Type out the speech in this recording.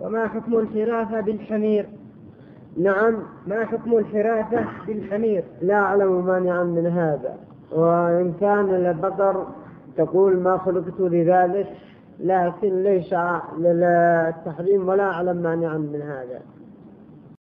وما حكم الحراثة بالحمير؟ نعم. ما حكم الحراثة بالحمير؟ لا أعلم مانعا من هذا، وإن كان البقر تقول ما خلقت لذلك، لكن ليس للتحريم ولا أعلم مانعا من هذا.